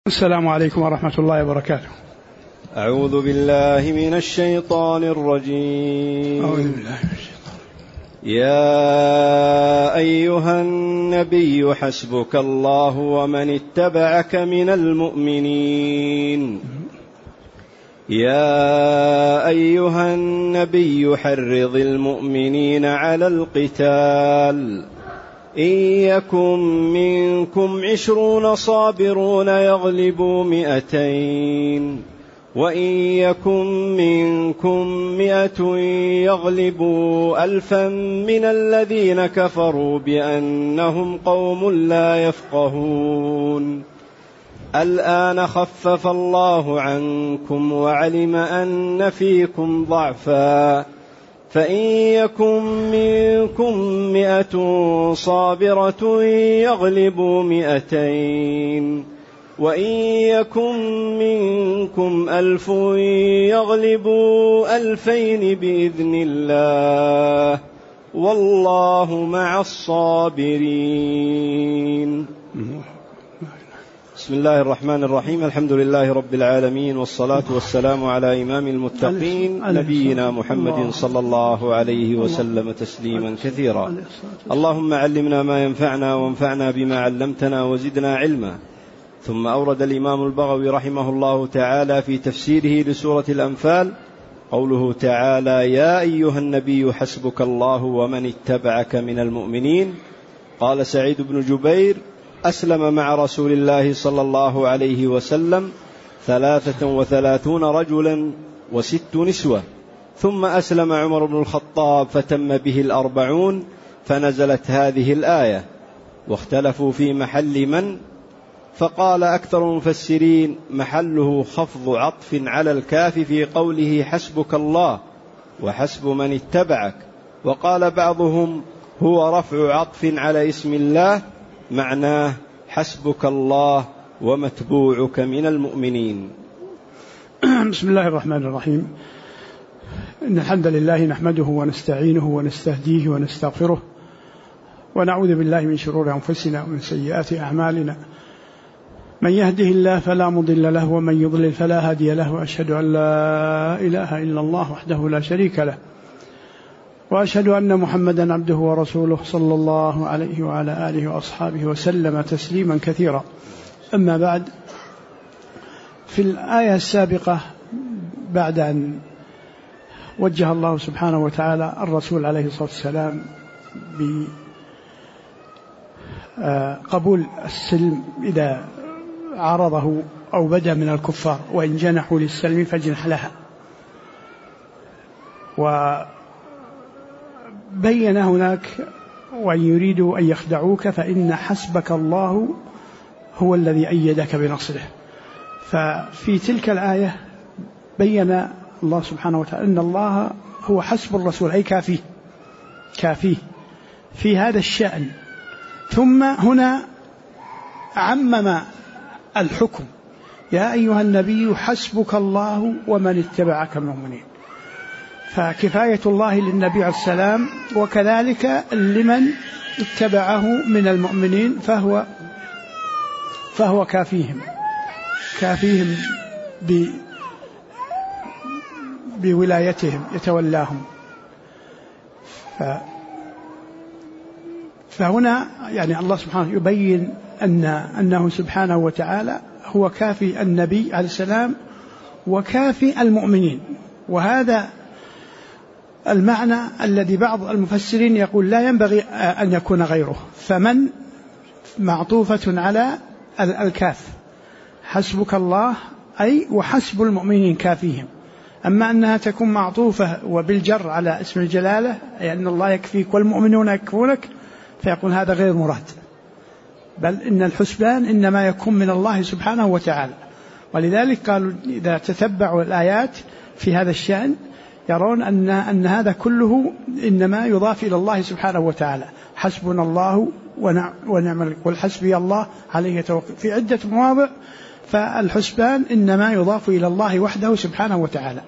السلام عليكم ورحمة الله وبركاته. أعوذ بالله من الشيطان الرجيم. يا أيها النبي حسبك الله ومن اتبعك من المؤمنين. يا أيها النبي حرض المؤمنين على القتال إن يكن منكم 20 صابرون يغلبوا 200 وإن يكن منكم 100 يغلبوا 1000 من الذين كفروا بأنهم قوم لا يفقهون. الآن خفف الله عنكم وعلم أن فيكم ضعفا فإن يكن منكم 100 صابرة يغلبوا 200 وإن يكن منكم 1000 يغلبوا 2000 بإذن الله والله مع الصابرين. بسم الله الرحمن الرحيم. الحمد لله رب العالمين، والصلاة والسلام على إمام المتقين نبينا محمد صلى الله عليه وسلم تسليما كثيرا. اللهم علمنا ما ينفعنا وانفعنا بما علمتنا وزدنا علما. ثم أورد الإمام البغوي رحمه الله تعالى في تفسيره لسورة الأنفال قوله تعالى: يا أيها النبي حسبك الله ومن اتبعك من المؤمنين. قال سعيد بن جبير: أسلم مع رسول الله صلى الله عليه وسلم 33 رجلا و6 نسوة، ثم أسلم عمر بن الخطاب فتم به 40 فنزلت هذه الآية، واختلفوا في محل من، فقال أكثر المفسرين محله خفض عطف على الكاف في قوله حسبك الله وحسب من اتبعك، وقال بعضهم هو رفع عطف على اسم الله معناه حسبك الله ومتبوعك من المؤمنين. بسم الله الرحمن الرحيم. إن الحمد لله نحمده ونستعينه ونستهديه ونستغفره، ونعوذ بالله من شرور أنفسنا ومن سيئات أعمالنا. من يهده الله فلا مضل له ومن يضلل فلا هادي له، وأشهد أن لا إله إلا الله وحده لا شريك له، وأشهد أن محمدا عبده ورسوله صلى الله عليه وعلى آله وأصحابه وسلم تسليما كثيرا. أما بعد، في الآية السابقة بعد أن وجه الله سبحانه وتعالى الرسول عليه الصلاة والسلام بقبول السلم إذا عرضه أو بدأ من الكفار، وإن جنحوا للسلم فاجنح لها، بين هناك وإن يريدوا أن يخدعوك فإن حسبك الله هو الذي أيدك بنصره. ففي تلك الآية بين الله سبحانه وتعالى أن الله هو حسب الرسول، أي كافيه في هذا الشأن. ثم هنا عمم الحكم: يا أيها النبي حسبك الله ومن اتبعك من المؤمنين. فكفاية الله للنبي عليه السلام وكذلك لمن اتبعه من المؤمنين، فهو كافيهم بولايتهم، يتولاهم. فهنا يعني الله سبحانه يبين أنه سبحانه وتعالى هو كافي النبي عليه السلام وكافي المؤمنين. وهذا المعنى الذي بعض المفسرين يقول لا ينبغي أن يكون غيره، فمن معطوفة على الكاف، حسبك الله أي وحسب المؤمنين كافيهم. أما أنها تكون معطوفة وبالجر على اسم الجلالة، أي أن الله يكفيك والمؤمنون يكفونك، فيقول هذا غير مراد، بل إن الحسبان إنما يكون من الله سبحانه وتعالى. ولذلك قالوا إذا تتبعوا الآيات في هذا الشأن يرون أن هذا كله إنما يضاف إلى الله سبحانه وتعالى. حسبنا الله ونعم والحسبي الله عليه يتوكل في عدة مواضع، فالحسبان إنما يضاف إلى الله وحده سبحانه وتعالى.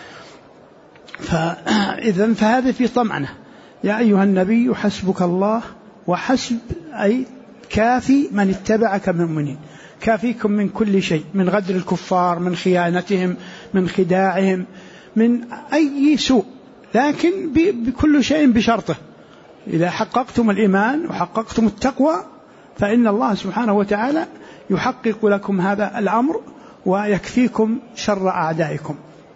فهذا في طمأنة: يا أيها النبي حسبك الله وحسب أي كافي من اتبعك من المؤمنين. كافيكم من كل شيء، من غدر الكفار، من خيانتهم، من خداعهم، من أي سوء، لكن بكل شيء بشرطه. إذا حققتم الإيمان وحققتم التقوى فإن الله سبحانه وتعالى يحقق لكم هذا الأمر ويكفيكم شر أعدائكم.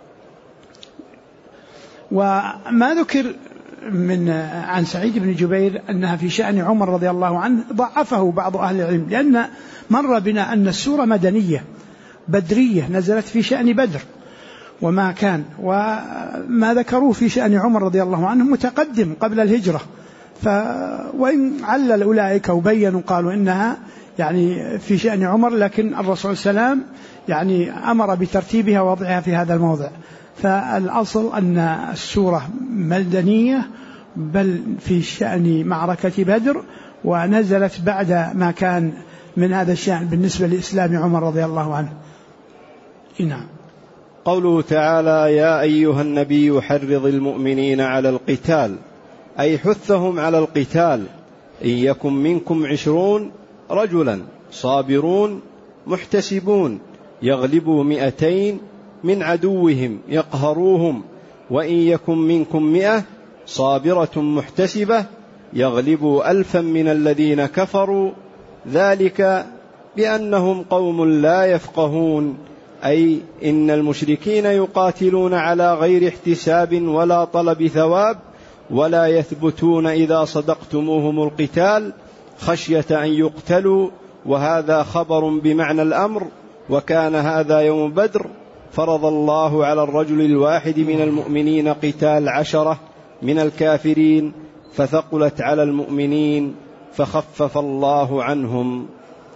وما ذكر عن سعيد بن جبير أنها في شأن عمر رضي الله عنه ضعفه بعض أهل العلم، لأن مر بنا أن السورة مدنية بدرية نزلت في شأن بدر وما كان، وما ذكروه في شأن عمر رضي الله عنه متقدم قبل الهجرة. وإن علل أولئك وبينوا قالوا إنها يعني في شأن عمر، لكن الرسول صلى الله عليه وسلم يعني أمر بترتيبها ووضعها في هذا الموضع. فالأصل أن السورة مدنية بل في شأن معركة بدر، ونزلت بعد ما كان من هذا الشأن بالنسبة لإسلام عمر رضي الله عنه. نعم. قوله تعالى: يا أيها النبي حرض المؤمنين على القتال، أي حثهم على القتال. إن يكن منكم 20 رجلا صابرون محتسبون يغلبوا 200 من عدوهم يقهروهم، وإن يكن منكم 100 صابرة محتسبة يغلبوا 1000 من الذين كفروا، ذلك بأنهم قوم لا يفقهون. أي إن المشركين يقاتلون على غير احتساب ولا طلب ثواب، ولا يثبتون إذا صدقتموهم القتال خشية أن يقتلوا، وهذا خبر بمعنى الأمر. وكان هذا يوم بدر، فرض الله على الرجل الواحد من المؤمنين قتال 10 من الكافرين، فثقلت على المؤمنين فخفف الله عنهم.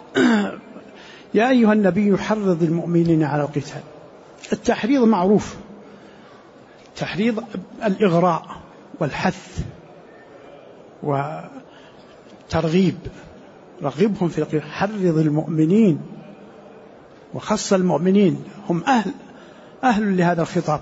يا أيها النبي حرض المؤمنين على القتال. التحريض معروف، تحريض الإغراء والحث وترغيب، رغبهم في القتال. حرض المؤمنين، وخص المؤمنين هم أهل لهذا الخطاب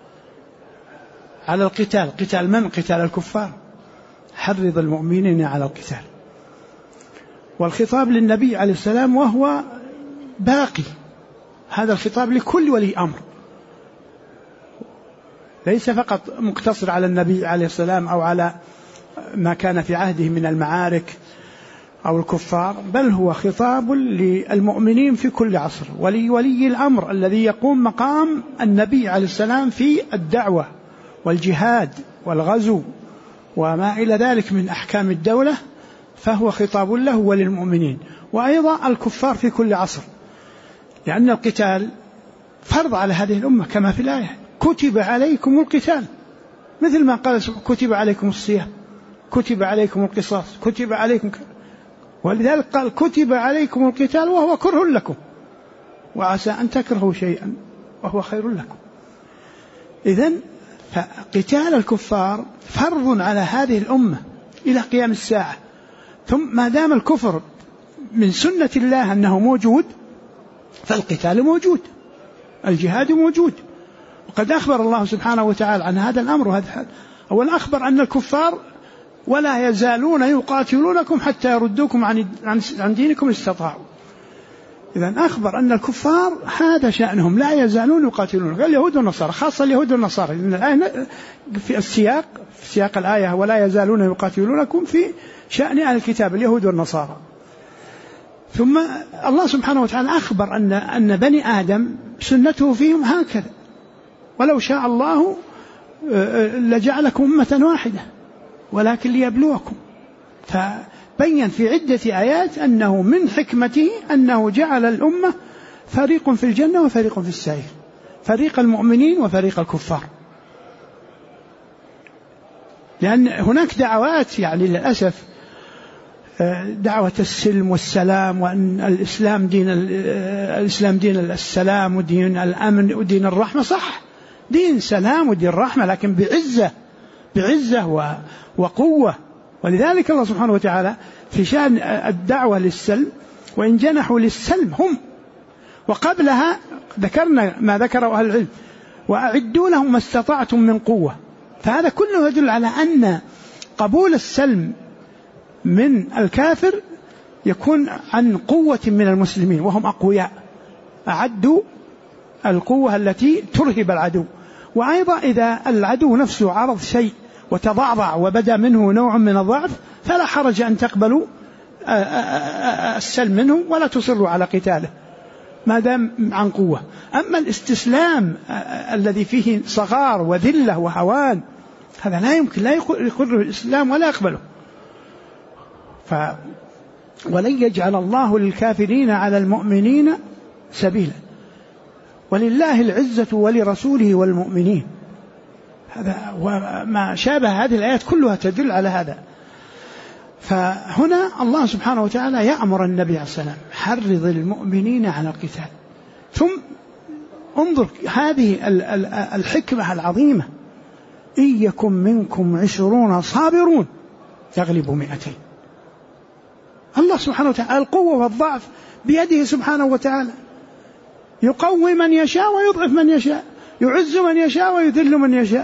على القتال. قتال من؟ قتال الكفار. حرض المؤمنين على القتال، والخطاب للنبي عليه السلام وهو باقي. هذا الخطاب لكل ولي أمر، ليس فقط مقتصر على النبي عليه السلام أو على ما كان في عهده من المعارك أو الكفار، بل هو خطاب للمؤمنين في كل عصر، ولي الأمر الذي يقوم مقام النبي عليه السلام في الدعوة والجهاد والغزو وما إلى ذلك من أحكام الدولة، فهو خطاب له وللمؤمنين، وأيضا الكفار في كل عصر، لأن القتال فرض على هذه الأمة كما في الآية: كتب عليكم القتال، مثل ما قال كتب عليكم الصيام، كتب عليكم القصاص، كتب عليكم ولذلك قال كتب عليكم القتال وهو كره لكم وعسى أن تكرهوا شيئا وهو خير لكم. إذن فقتال الكفار فرض على هذه الأمة إلى قيام الساعة. ثم ما دام الكفر من سنة الله أنه موجود، فالقتال موجود، الجهاد موجود. وقد أخبر الله سبحانه وتعالى عن هذا الأمر، وهذا أولا أخبر أن الكفار ولا يزالون يقاتلونكم حتى يردوكم عن دينكم استطاعوا. إذن أخبر أن الكفار هذا شأنهم، لا يزالون يقاتلونكم، اليهود والنصارى، خاصة اليهود والنصارى، لأن الآية في سياق الآية ولا يزالون يقاتلونكم في شأن أهل الكتاب اليهود والنصارى. ثم الله سبحانه وتعالى أخبر أن بني آدم سنته فيهم هكذا، ولو شاء الله لجعلكم أمة واحدة ولكن ليبلوكم. فبين في عدة آيات أنه من حكمته أنه جعل الأمة فريق في الجنة وفريق في السعير، فريق المؤمنين وفريق الكفار. لأن هناك دعوات يعني للأسف دعوة السلم والسلام، وأن الإسلام دين السلام ودين الأمن ودين الرحمة، صح، دين سلام ودين رحمة، لكن بعزة وقوة. ولذلك الله سبحانه وتعالى في شأن الدعوة للسلم: وإن جنحوا للسلم هم، وقبلها ذكرنا ما ذكره أهل العلم: وأعدوا لهم ما استطعتم من قوة. فهذا كله يدل على أن قبول السلم من الكافر يكون عن قوة من المسلمين وهم أقوياء، أعدوا القوة التي ترهب العدو. وأيضا إذا العدو نفسه عرض شيء وتضعضع وبدأ منه نوع من الضعف فلا حرج أن تقبلوا السلم منه ولا تصروا على قتاله ما دام عن قوة. أما الاستسلام الذي فيه صغار وذلة وهوان هذا لا يمكن، لا يقر الإسلام ولا يقبله. ولن يجعل الله للكافرين على المؤمنين سبيلا ولله العزة ولرسوله والمؤمنين. هذا وما شابه هذه الآيات كلها تدل على هذا. فهنا الله سبحانه وتعالى يأمر النبي عليه السلام حرض المؤمنين على القتال. ثم انظر هذه الحكمة العظيمة، إن يكن منكم 20 صابرون يغلبوا 200. الله سبحانه وتعالى القوة والضعف بيده سبحانه وتعالى، يقوي من يشاء ويضعف من يشاء، يعز من يشاء ويذل من يشاء.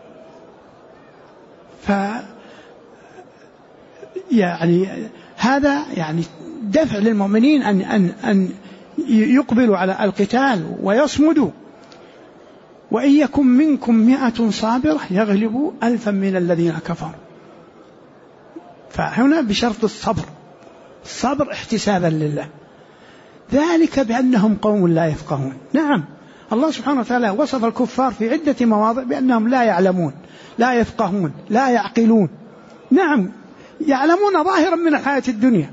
يعني هذا يعني دفع للمؤمنين أن يقبلوا على القتال ويصمدوا. وإن يكن منكم 100 صابرة يغلبوا 1000 من الذين كفروا. فهنا بشرط الصبر احتسابا لله، ذلك بأنهم قوم لا يفقهون. نعم الله سبحانه وتعالى وصف الكفار في عدة مواضع بأنهم لا يعلمون، لا يفقهون، لا يعقلون. نعم يعلمون ظاهرا من الحياة الدنيا،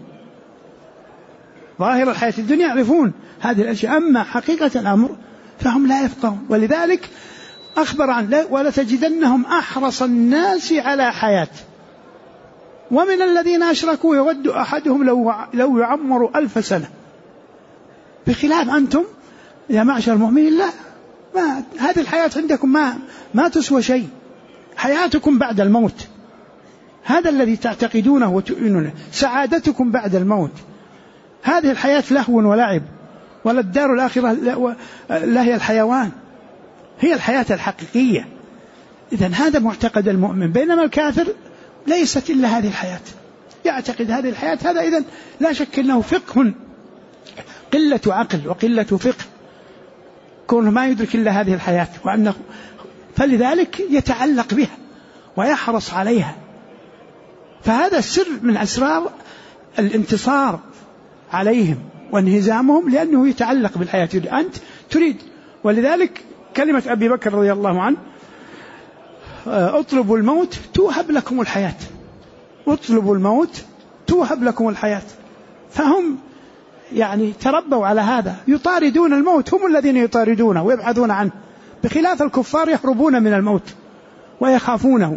ظاهر الحياة الدنيا يعرفون هذه الأشياء، أما حقيقة الأمر فهم لا يفقهون. ولذلك أخبر عن ولتجدنهم أحرص الناس على حياة ومن الذين أشركوا يود أحدهم لو يعمر 1000 سنة. بخلاف أنتم يا معشر المؤمنين لا، هذه الحياة عندكم ما تسوى شيء، حياتكم بعد الموت هذا الذي تعتقدونه وتؤمنونه، سعادتكم بعد الموت. هذه الحياة لهو ولعب، ولا الدار الآخرة لا هي الحيوان، هي الحياة الحقيقية. إذن هذا معتقد المؤمن، بينما الكافر ليست إلا هذه الحياة، يعتقد هذه الحياة. هذا إذن لا شك أنه فقه، قلة عقل وقلة فقه، كونه ما يدرك إلا هذه الحياة، وأنه فلذلك يتعلق بها ويحرص عليها. فهذا السر من أسرار الانتصار عليهم وانهزامهم، لأنه يتعلق بالحياة. أنت تريد، ولذلك كلمة أبي بكر رضي الله عنه اطلبوا الموت توهب لكم الحياة، اطلبوا الموت توهب لكم الحياة. فهم يعني تربوا على هذا، يطاردون الموت، هم الذين يطاردونه ويبحثون عنه، بخلاف الكفار يهربون من الموت ويخافونه.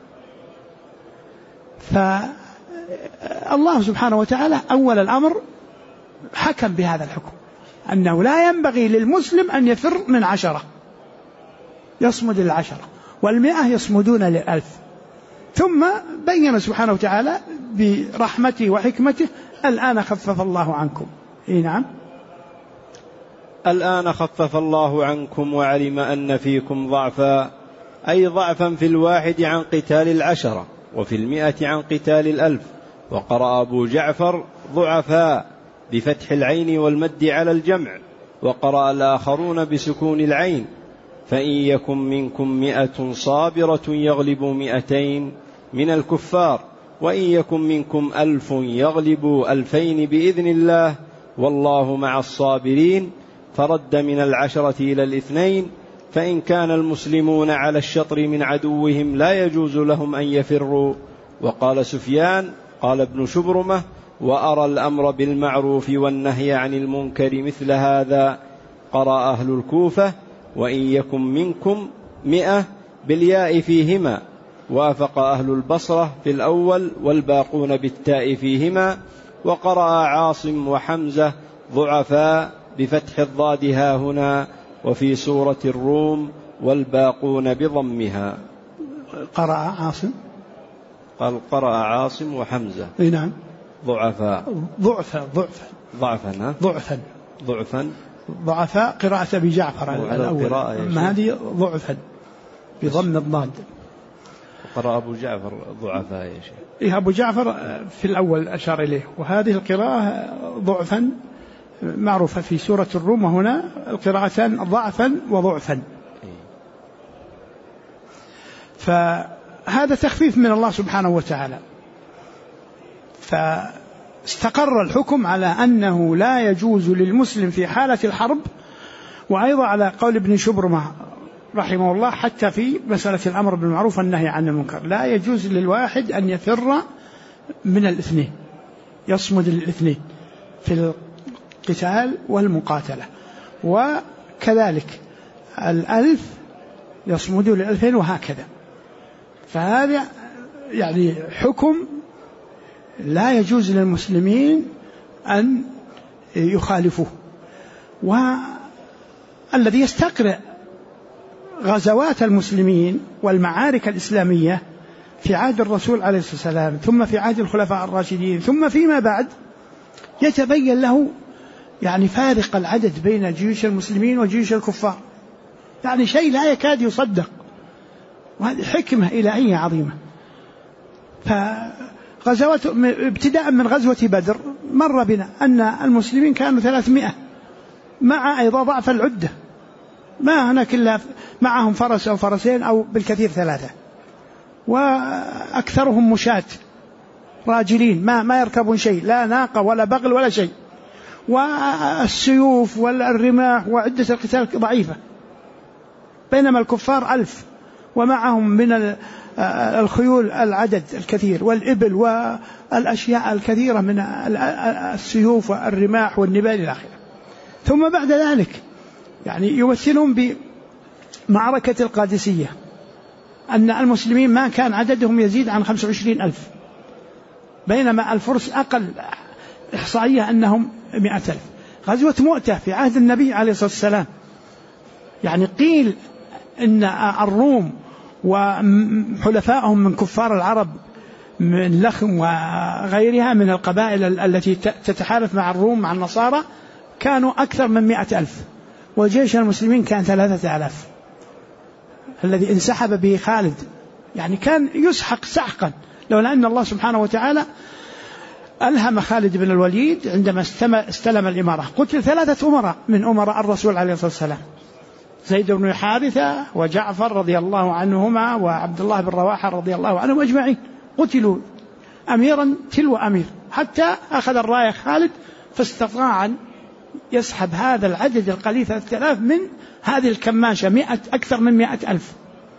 فالله سبحانه وتعالى أول الأمر حكم بهذا الحكم، أنه لا ينبغي للمسلم أن يفر من 10، يصمد 10، وال100 يصمدون 1000. ثم بين سبحانه وتعالى برحمته وحكمته الآن خفف الله عنكم. نعم الآن خفف الله عنكم وعلم أن فيكم ضعفا، أي ضعفا في 1 عن قتال 10 وفي 100 عن قتال 1000. وقرأ أبو جعفر ضعفاء بفتح العين والمد على الجمع، وقرأ الآخرون بسكون العين. فإن يكن منكم 100 صابرة يغلبوا 200 من الكفار، وإن يكن منكم 1000 يغلبوا 2000 بإذن الله والله مع الصابرين. فرد من 10 إلى 2، فإن كان المسلمون على الشطر من عدوهم لا يجوز لهم أن يفروا. وقال سفيان قال ابن شبرمة: وأرى الأمر بالمعروف والنهي عن المنكر مثل هذا. قرأ أهل الكوفة: وإن يكن منكم 100 بالياء فيهما، وافق أهل البصرة في الأول والباقون بالتاء فيهما. وقرأ عاصم وحمزة ضعفاء بفتح الضاد هاهنا، وفي سورة الروم والباقون بضمها. قرأ عاصم، قال قرأ عاصم وحمزة. نعم ضعفاء ضعفاء قراءة أبي جعفر الأول، ما هذه ضعفا بضم الضاد. قرأ أبو جعفر ضعفاء يا شيخ. إيه أبو جعفر في الأول أشار إليه، وهذه القراءة ضعفا معروفة في سورة الروم، وهنا القراءتان ضعفا وضعفا. فهذا تخفيف من الله سبحانه وتعالى. فاستقر الحكم على أنه لا يجوز للمسلم في حالة الحرب، وأيضا على قول ابن شبرمة رحمه الله حتى في مسألة الأمر بالمعروف والنهي عن المنكر، لا يجوز للواحد أن يفر من الاثنين، يصمد للاثنين في القتال والمقاتلة، وكذلك 1000 يصمد ل2000 وهكذا. فهذا يعني حكم لا يجوز للمسلمين أن يخالفوه. والذي يستقرأ غزوات المسلمين والمعارك الإسلامية في عهد الرسول عليه الصلاة والسلام، ثم في عهد الخلفاء الراشدين، ثم فيما بعد، يتبين له يعني فارق العدد بين جيوش المسلمين وجيوش الكفار، يعني شيء لا يكاد يصدق، وهذه حكمة إلهية عظيمة. فغزوات ابتداء من غزوة بدر مر بنا أن المسلمين كانوا 300 مع أيضا ضعف العدة، ما هناك إلا معهم فرس أو فرسين أو بالكثير 3، وأكثرهم مشاة راجلين ما يركبون شيء، لا ناقة ولا بغل ولا شيء، والسيوف والرماح وعدة القتال ضعيفة، بينما الكفار 1000 ومعهم من الخيول العدد الكثير والإبل والأشياء الكثيرة من السيوف والرماح والنبال إلى آخره. ثم بعد ذلك يعني يمثلون بمعركة القادسية أن المسلمين ما كان عددهم يزيد عن 25,000، بينما الفرس أقل إحصائية أنهم 100,000. غزوة مؤتة في عهد النبي عليه الصلاة والسلام يعني قيل إن الروم وحلفائهم من كفار العرب من لخم وغيرها من القبائل التي تتحالف مع الروم مع النصارى كانوا أكثر من 100,000، وجيش المسلمين كان 3,000 الذي انسحب به خالد، يعني كان يسحق سحقا، لولا أن الله سبحانه وتعالى ألهم خالد بن الوليد عندما استلم الإمارة. قتل 3 أمراء من أمراء الرسول عليه الصلاة والسلام، زيد بن حارثة وجعفر رضي الله عنهما وعبد الله بن رواحة رضي الله عنهم أجمعين، قتلوا أميرا تلو أمير، حتى أخذ الراية خالد فاستطاع أن يسحب هذا العدد القليل 3,000 من هذه الكماشة أكثر من 100,000.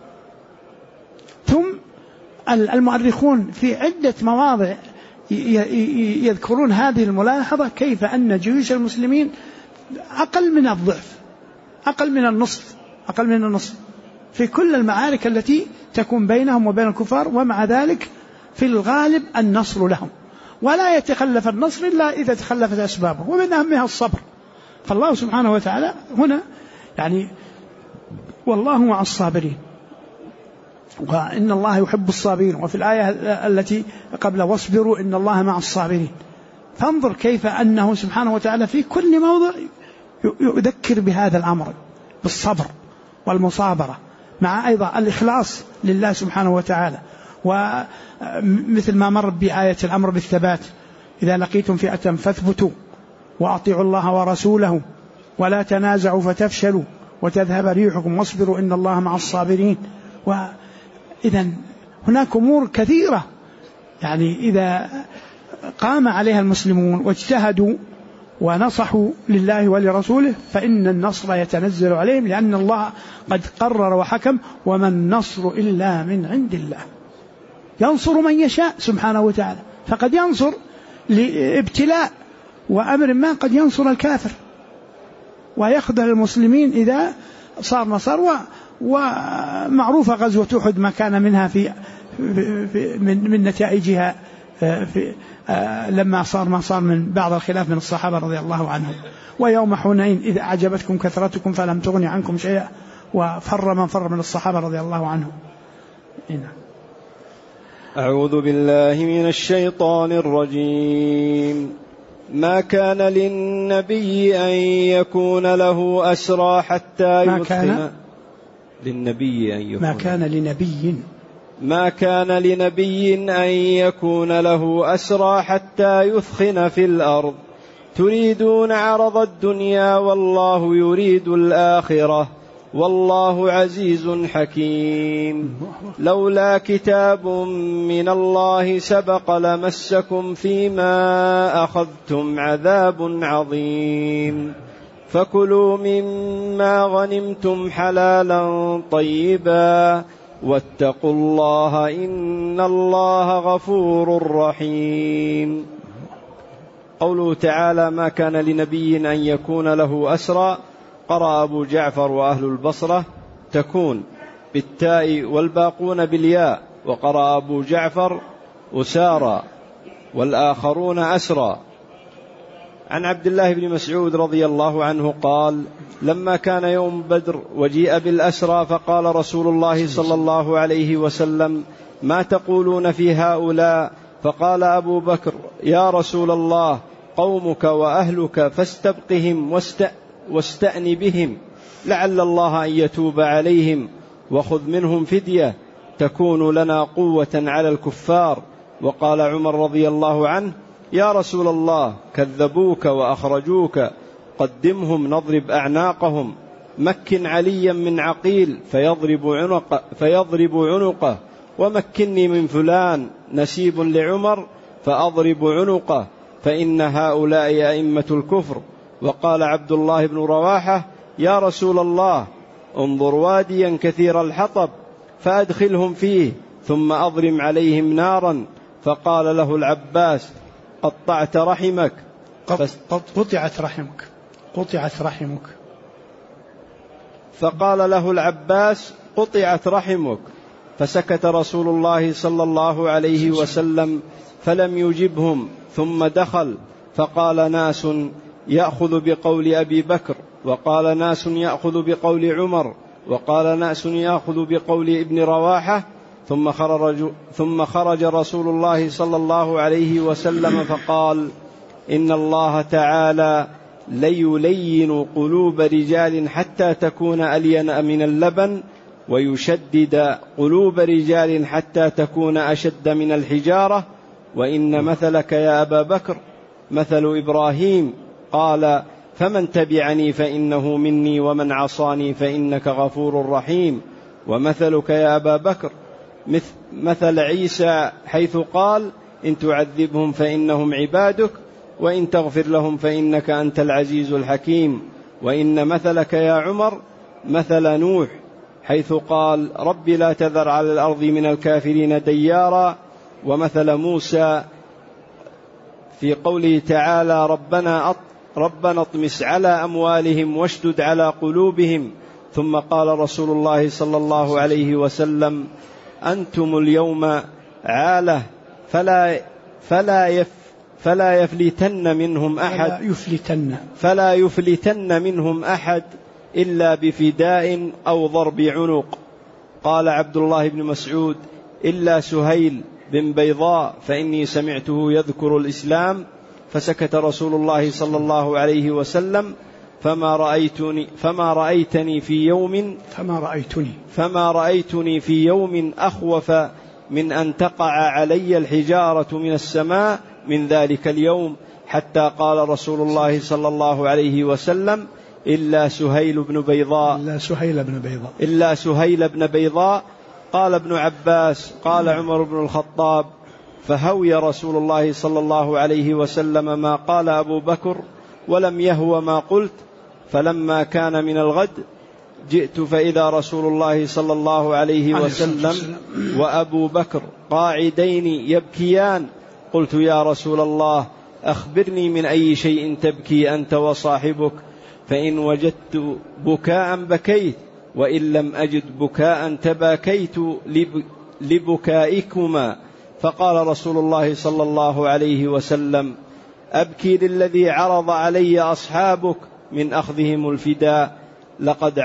ثم المؤرخون في عدة مواضع يذكرون هذه الملاحظة، كيف أن جيوش المسلمين أقل من الضعف، أقل من النصف في كل المعارك التي تكون بينهم وبين الكفار، ومع ذلك في الغالب النصر لهم، ولا يتخلف النصر إلا إذا تخلفت أسبابه، ومن أهمها الصبر. فالله سبحانه وتعالى هنا يعني والله مع الصابرين، وإن الله يحب الصابرين، وفي الآية التي قبل واصبروا إن الله مع الصابرين. فانظر كيف أنه سبحانه وتعالى في كل موضع يذكر بهذا الأمر بالصبر والمصابرة، مع أيضا الإخلاص لله سبحانه وتعالى، ومثل ما مر بآية الأمر بالثبات، إذا لقيتم فئة فاثبتوا وأطيعوا الله ورسوله ولا تنازعوا فتفشلوا وتذهب ريحكم واصبروا إن الله مع الصابرين. وإذا هناك أمور كثيرة يعني إذا قام عليها المسلمون واجتهدوا ونصحوا لله ولرسوله فإن النصر يتنزل عليهم، لأن الله قد قرر وحكم، وما النصر إلا من عند الله، ينصر من يشاء سبحانه وتعالى، فقد ينصر لابتلاء وأمر ما، قد ينصر الكافر ويخذل المسلمين إذا صار نصر. ومعروفة غزوة أحد ما كان منها من نتائجها لما صار ما صار من بعض الخلاف من الصحابة رضي الله عنهم. ويوم حنين إذا أعجبتكم كثرتكم فلم تغن عنكم شيئا وفر من فر من الصحابة رضي الله عنهم. أعوذ بالله من الشيطان الرجيم. ما كان للنبي أن يكون له أسرى حتى يثخن. للنبي أن يكون، ما كان لنبي ما كان لنبي أن يكون له أسرى حتى يثخن في الأرض تريدون عرض الدنيا والله يريد الآخرة والله عزيز حكيم. لولا كتاب من الله سبق لمسكم فيما أخذتم عذاب عظيم. فكلوا مما غنمتم حلالا طيبا واتقوا الله إن الله غفور رحيم. قوله تعالى: ما كان لنبي أن يكون له أسرى، قرأ أبو جعفر وأهل البصرة تكون بالتاء والباقون بالياء، وقرأ أبو جعفر أسارى والآخرون أسرى. عن عبد الله بن مسعود رضي الله عنه قال: لما كان يوم بدر وجيء بالأسرى فقال رسول الله صلى الله عليه وسلم: ما تقولون في هؤلاء؟ فقال أبو بكر: يا رسول الله، قومك وأهلك فاستبقهم واستأن بهم، لعل الله أن يتوب عليهم، وخذ منهم فدية تكون لنا قوة على الكفار. وقال عمر رضي الله عنه: يا رسول الله، كذبوك وأخرجوك، قدمهم نضرب أعناقهم، مكن عليا من عقيل فيضرب عنقه، ومكني من فلان نسيب لعمر فأضرب عنقه، فإن هؤلاء أئمة الكفر. وقال عبد الله بن رواحة: يا رسول الله، انظر واديا كثير الحطب فأدخلهم فيه ثم أضرم عليهم نارا. فقال له العباس: قطعت رحمك. قطعت رحمك. فقال له العباس: قطعت رحمك. فسكت رسول الله صلى الله عليه وسلم فلم يجبهم، ثم دخل فقال ناس: يأخذ بقول أبي بكر، وقال ناس: يأخذ بقول عمر، وقال ناس: يأخذ بقول ابن رواحة. ثم خرج رسول الله صلى الله عليه وسلم فقال: إن الله تعالى ليلين قلوب رجال حتى تكون ألين من اللبن، ويشدد قلوب رجال حتى تكون أشد من الحجارة، وإن مثلك يا أبا بكر مثل إبراهيم. قال: فمن تبعني فإنه مني، ومن عصاني فإنك غفور رحيم. ومثلك يا أبا بكر مثل عيسى، حيث قال: إن تعذبهم فإنهم عبادك، وإن تغفر لهم فإنك أنت العزيز الحكيم. وإن مثلك يا عمر مثل نوح، حيث قال: رب لا تذر على الأرض من الكافرين ديارا. ومثل موسى في قوله تعالى: ربنا اطمس على أموالهم واشدد على قلوبهم. ثم قال رسول الله صلى الله عليه وسلم: أنتم اليوم عالة فلا يفلتن منهم أحد إلا بفداء أو ضرب عنق. قال عبد الله بن مسعود: إلا سهيل بن بيضاء فإني سمعته يذكر الإسلام. فسكت رسول الله صلى الله عليه وسلم فما رأيتني في يوم أخوف من أن تقع علي الحجارة من السماء من ذلك اليوم، حتى قال رسول الله صلى الله عليه وسلم: إلا سهيل بن بيضاء. قال ابن عباس: قال عمر بن الخطاب: فهوي رسول الله صلى الله عليه وسلم ما قال أبو بكر ولم يهو ما قلت. فلما كان من الغد جئت فإذا رسول الله صلى الله عليه وسلم وأبو بكر قاعدين يبكيان. قلت: يا رسول الله، أخبرني من أي شيء تبكي أنت وصاحبك؟ فإن وجدت بكاء بكيت، وإن لم أجد بكاء تباكيت لبكائكما. فقال رسول الله صلى الله عليه وسلم: أبكي للذي عرض علي أصحابك من أخذهم الفداء. لقد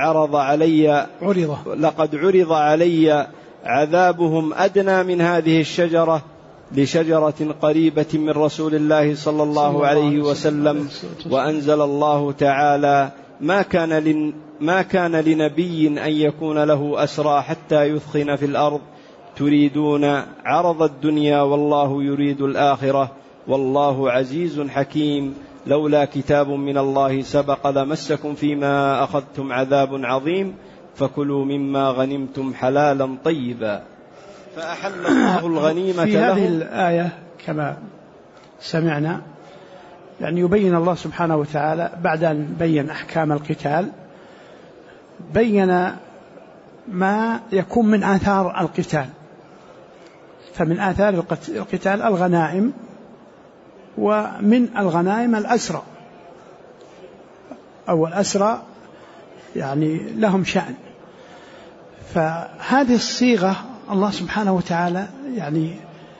عرض علي عذابهم أدنى من هذه الشجرة لشجرة قريبة من رسول الله صلى الله عليه وسلم. وأنزل الله تعالى: ما كان لنبي أن يكون له أسرى حتى يثخن في الأرض تريدون عرض الدنيا والله يريد الآخرة والله عزيز حكيم لولا كتاب من الله سبق لمسكم فيما أخذتم عذاب عظيم فكلوا مما غنمتم حلالا طيبا فأحل الله الغنيمة في هذه الآية كما سمعنا يعني يبين الله سبحانه وتعالى بعد أن بين أحكام القتال بين ما يكون من آثار القتال. فمن آثار القتال الغنائم، ومن الغنائم الأسرى، أو الأسرى يعني لهم شأن. فهذه الصيغة الله سبحانه وتعالى يعني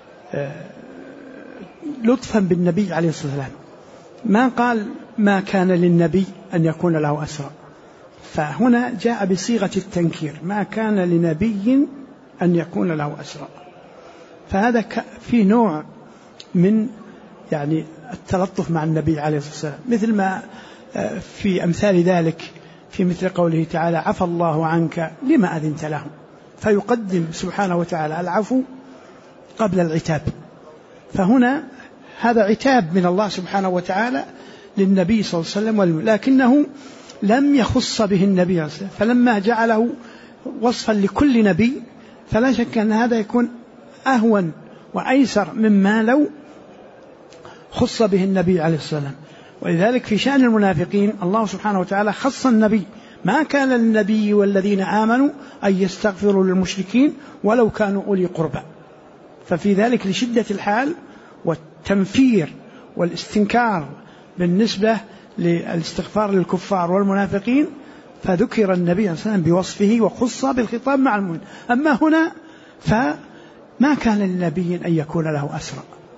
لطفا بالنبي عليه الصلاة والسلام ما قال ما كان للنبي أن يكون له أسرى، فهنا جاء بصيغة التنكير ما كان لنبي أن يكون له أسرى. فهذا في نوع من يعني التلطف مع النبي عليه الصلاة والسلام، مثل ما في أمثال ذلك في مثل قوله تعالى عفى الله عنك لما أذنت لهم، فيقدم سبحانه وتعالى العفو قبل العتاب. فهنا هذا عتاب من الله سبحانه وتعالى للنبي صلى الله عليه وسلم، لكنه لم يخص به النبي صلى الله عليه وسلم، فلما جعله وصفا لكل نبي فلا شك أن هذا يكون أهون وأيسر مما لو خص به النبي عليه الصلاة والسلام. ولذلك في شأن المنافقين الله سبحانه وتعالى خص النبي ما كان للنبي والذين آمنوا أن يستغفروا للمشركين ولو كانوا أولي قربى، ففي ذلك لشدة الحال والتنفير والاستنكار بالنسبة للاستغفار للكفار والمنافقين، فذكر النبي صلى الله عليه وسلم بوصفه وخص بالخطاب مع المؤمن. أما هنا فما كان للنبي أن يكون له أسرى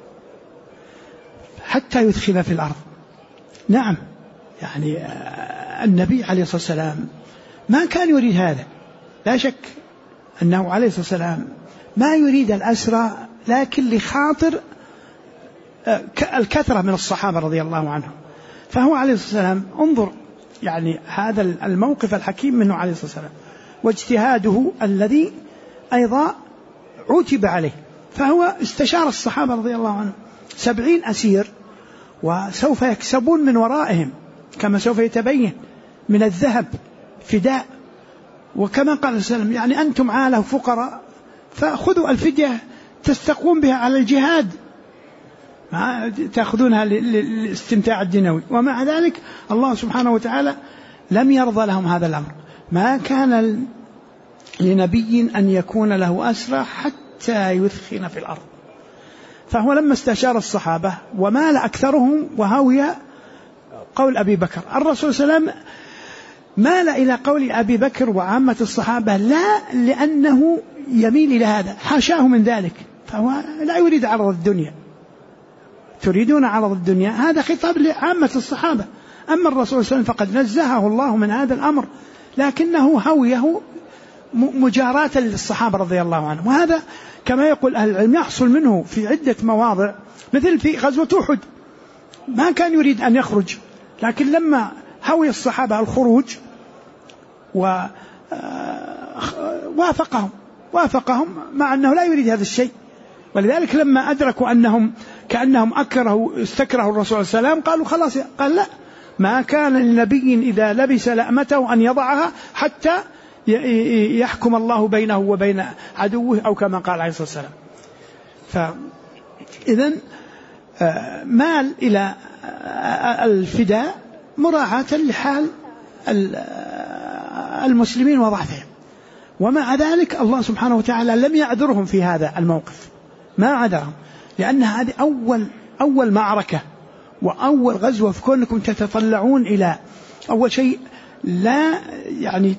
حتى يدخل في الأرض. نعم يعني النبي عليه الصلاة والسلام ما كان يريد هذا، لا شك أنه عليه الصلاة والسلام ما يريد الأسرى، لكن لخاطر الكثرة من الصحابة رضي الله عنهم. فهو عليه الصلاة والسلام انظر يعني هذا الموقف الحكيم منه عليه الصلاة والسلام واجتهاده الذي أيضا عتب عليه، فهو استشار الصحابة رضي الله عنهم 70 أسير وسوف يكسبون من ورائهم كما سوف يتبين من الذهب فداء، وكما قال صلى الله عليه وسلم يعني أنتم عاله فقراء فخذوا الفدية تستقون بها على الجهاد تأخذونها للاستمتاع الدنيوي. ومع ذلك الله سبحانه وتعالى لم يرضى لهم هذا الأمر، ما كان لنبي أن يكون له أسرى حتى يثخن في الأرض. فهو لما استشار الصحابة ومال أكثرهم وهوي قول أبي بكر، الرسول صلى الله عليه وسلم مال إلى قول أبي بكر وعامة الصحابة لا لأنه يميل إلى هذا، حاشاه من ذلك، فهو لا يريد عرض الدنيا. تريدون عرض الدنيا هذا خطاب لعامة الصحابة، أما الرسول صلى الله عليه وسلم فقد نزهه الله من هذا الأمر، لكنه هويه مجاراة للصحابة رضي الله عنهم. وهذا كما يقول أهل العلم يحصل منه في عدة مواضع، مثل في غزوة أحد ما كان يريد أن يخرج، لكن لما هوي الصحابة الخروج ووافقهم مع أنه لا يريد هذا الشيء. ولذلك لما أدركوا أنهم كأنهم استكرهوا الرسول صلى الله عليه وسلم قالوا خلاص، قال لا، ما كان للنبي إذا لبس لأمته أن يضعها حتى يحكم الله بينه وبين عدوه، أو كما قال عليه الصلاة والسلام. فإذن مال إلى الفداء مراعاة لحال المسلمين وضعفهم، ومع ذلك الله سبحانه وتعالى لم يعذرهم في هذا الموقف، ما عذرهم، لأن هذه أول معركة وأول غزوة، في كونكم تتطلعون إلى أول شيء لا يعني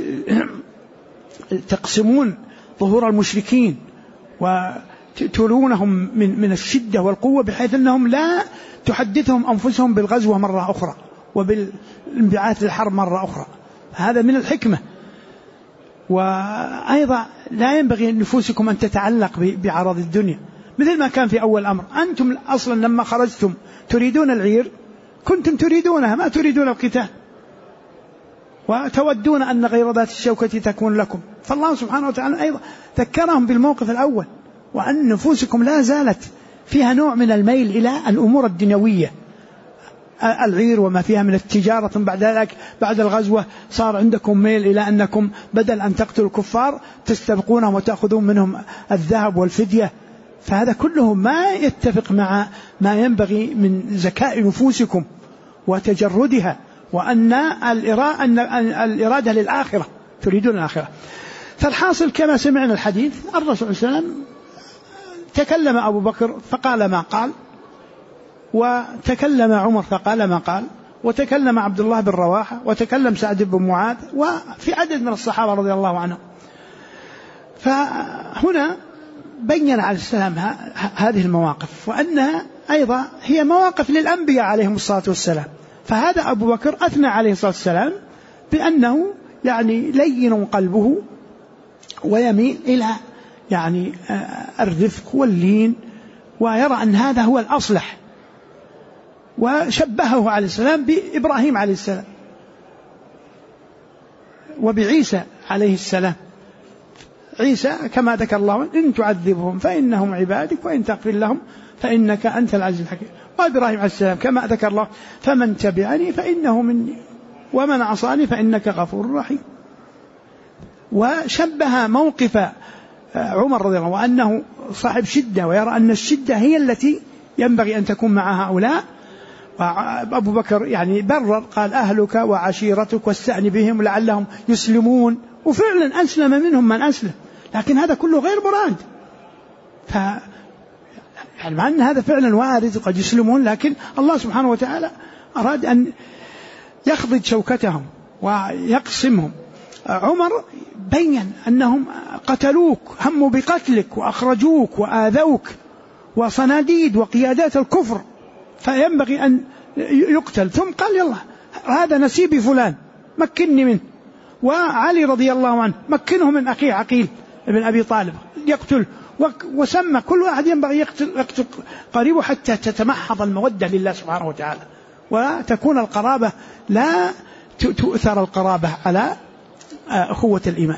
تقسمون ظهور المشركين وترونهم من الشدة والقوة، بحيث أنهم لا تحدثهم أنفسهم بالغزوة مرة أخرى وبالانبعاث للحرب مرة أخرى. هذا من الحكمة. وأيضا لا ينبغي نفوسكم أن تتعلق بعرض الدنيا، مثل ما كان في أول أمر. أنتم أصلا لما خرجتم تريدون العير كنتم تريدونها، ما تريدون القتال، وتودون أن غير ذات الشوكة تكون لكم. فالله سبحانه وتعالى أيضا ذكرهم بالموقف الأول، وأن نفوسكم لا زالت فيها نوع من الميل إلى الأمور الدنيوية، العير وما فيها من التجارة. بعد ذلك بعد الغزوة صار عندكم ميل إلى أنكم بدل أن تقتلوا الكفار تستبقونهم وتأخذون منهم الذهب والفدية. فهذا كله ما يتفق مع ما ينبغي من زكاء نفوسكم وتجردها، وأن الإرادة للآخرة، تريدون الآخرة. فالحاصل كما سمعنا الحديث، الرسول صلى الله عليه وسلم تكلم أبو بكر فقال ما قال، وتكلم عمر فقال ما قال، وتكلم عبد الله بن رواحة، وتكلم سعد بن معاذ، وفي عدد من الصحابة رضي الله عنهم. فهنا بين عليه السلام هذه المواقف، وأنها أيضا هي مواقف للأنبياء عليهم الصلاة والسلام. فهذا أبو بكر أثنى عليه الصلاة والسلام بأنه يعني لين قلبه ويميل إلى يعني الرفق واللين، ويرى أن هذا هو الأصلح. وشبهه عليه السلام بإبراهيم عليه السلام وبعيسى عليه السلام. عيسى كما ذكر الله إن تعذبهم فإنهم عبادك وإن تغفر لهم فإنك أنت العزيز الحكيم. وإبراهيم عليه السلام كما ذكر الله فمن تبعني فإنه مني ومن عصاني فإنك غفور رحيم. وشبه موقف عمر رضي الله عنه وأنه صاحب شدة، ويرى أن الشدة هي التي ينبغي أن تكون مع هؤلاء. وأبو بكر يعني برر، قال أهلك وعشيرتك واستأن بهم لعلهم يسلمون، وفعلا أسلم منهم من أسلم، لكن هذا كله غير مراد. يعني مع أن هذا فعلا وارد قد يسلمون، لكن الله سبحانه وتعالى أراد أن يخضد شوكتهم ويقسمهم. عمر بين أنهم قتلوك، هموا بقتلك وأخرجوك وآذوك، وصناديد وقيادات الكفر، فينبغي أن يقتل. ثم قال يلا هذا نسيبي فلان مكنني منه. وعلي رضي الله عنه مكنه من أخيه عقيل ابن أبي طالب يقتل، وسمى كل واحد ينبغي يقتل قريبه حتى تتمحض المودة لله سبحانه وتعالى، وتكون القرابة لا تؤثر القرابة على أخوة الإيمان.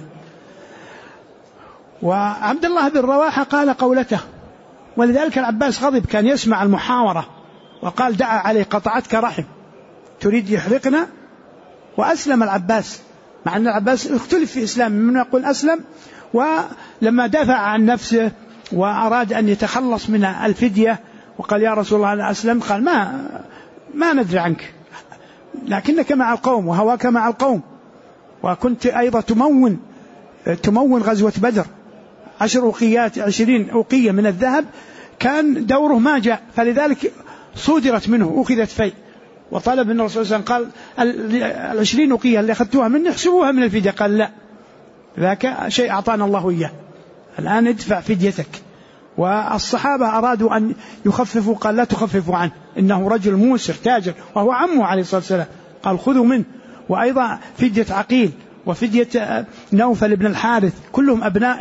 وعبد الله بن رواحة قال قولته، ولذلك العباس غضب، كان يسمع المحاورة وقال دعا عليه قطعتك رحم تريد يحرقنا. وأسلم العباس، مع أن العباس اختلف في إسلام، من يقول أسلم، ولما دافع عن نفسه وأراد أن يتخلص من الفدية وقال يا رسول الله أنا أسلم، قال ما ندري عنك، لكنك مع القوم وهواك مع القوم. وكنت أيضا تمون غزوة بدر 10 أوقيات 20 أوقية من الذهب، كان دوره ما جاء، فلذلك صودرت منه أخذت في، وطلب من الرسول صلى الله عليه وسلم قال 20 أوقية اللي أخذتوها مني احسبوها من الفدية، قال لا، ذاك شيء أعطانا الله إياه، الآن ادفع فديتك. والصحابة أرادوا أن يخففوا، قال لا تخففوا عنه، إنه رجل موسر تاجر وهو عمه عليه الصلاة والسلام، قال خذوا منه. وأيضا فدية عقيل وفدية نوفل بن الحارث كلهم